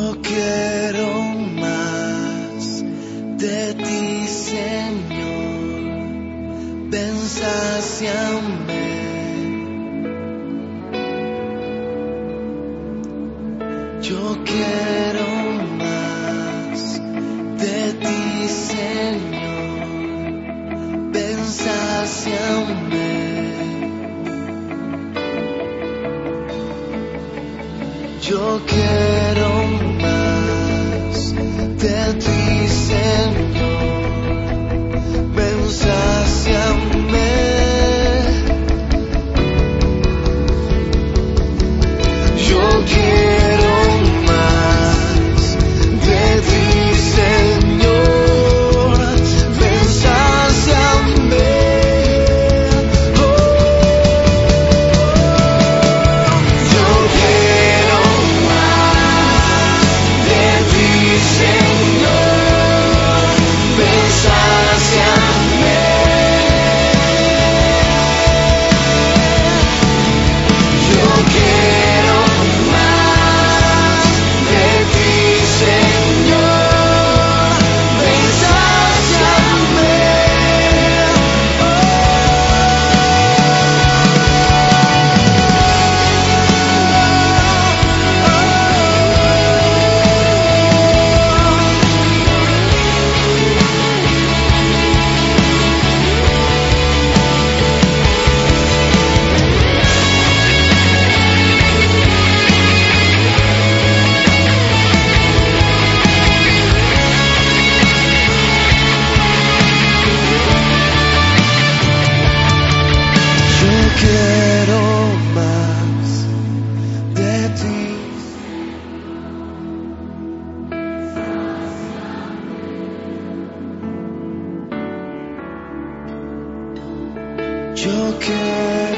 Yo quiero más de ti, Señor. Ven, sáciame. Yo quiero más de ti, Señor. Ven, sáciame. Yo quiero más de ti, Señor. Ven, sáciame. Yo quiero más de ti, Señor. Ven, sáciame. Yo quiero más de ti, Señor. Ven, sáciame. Yo quiero más de ti, Señor. Ven, sáciame. Yo quiero más de ti. Yo quiero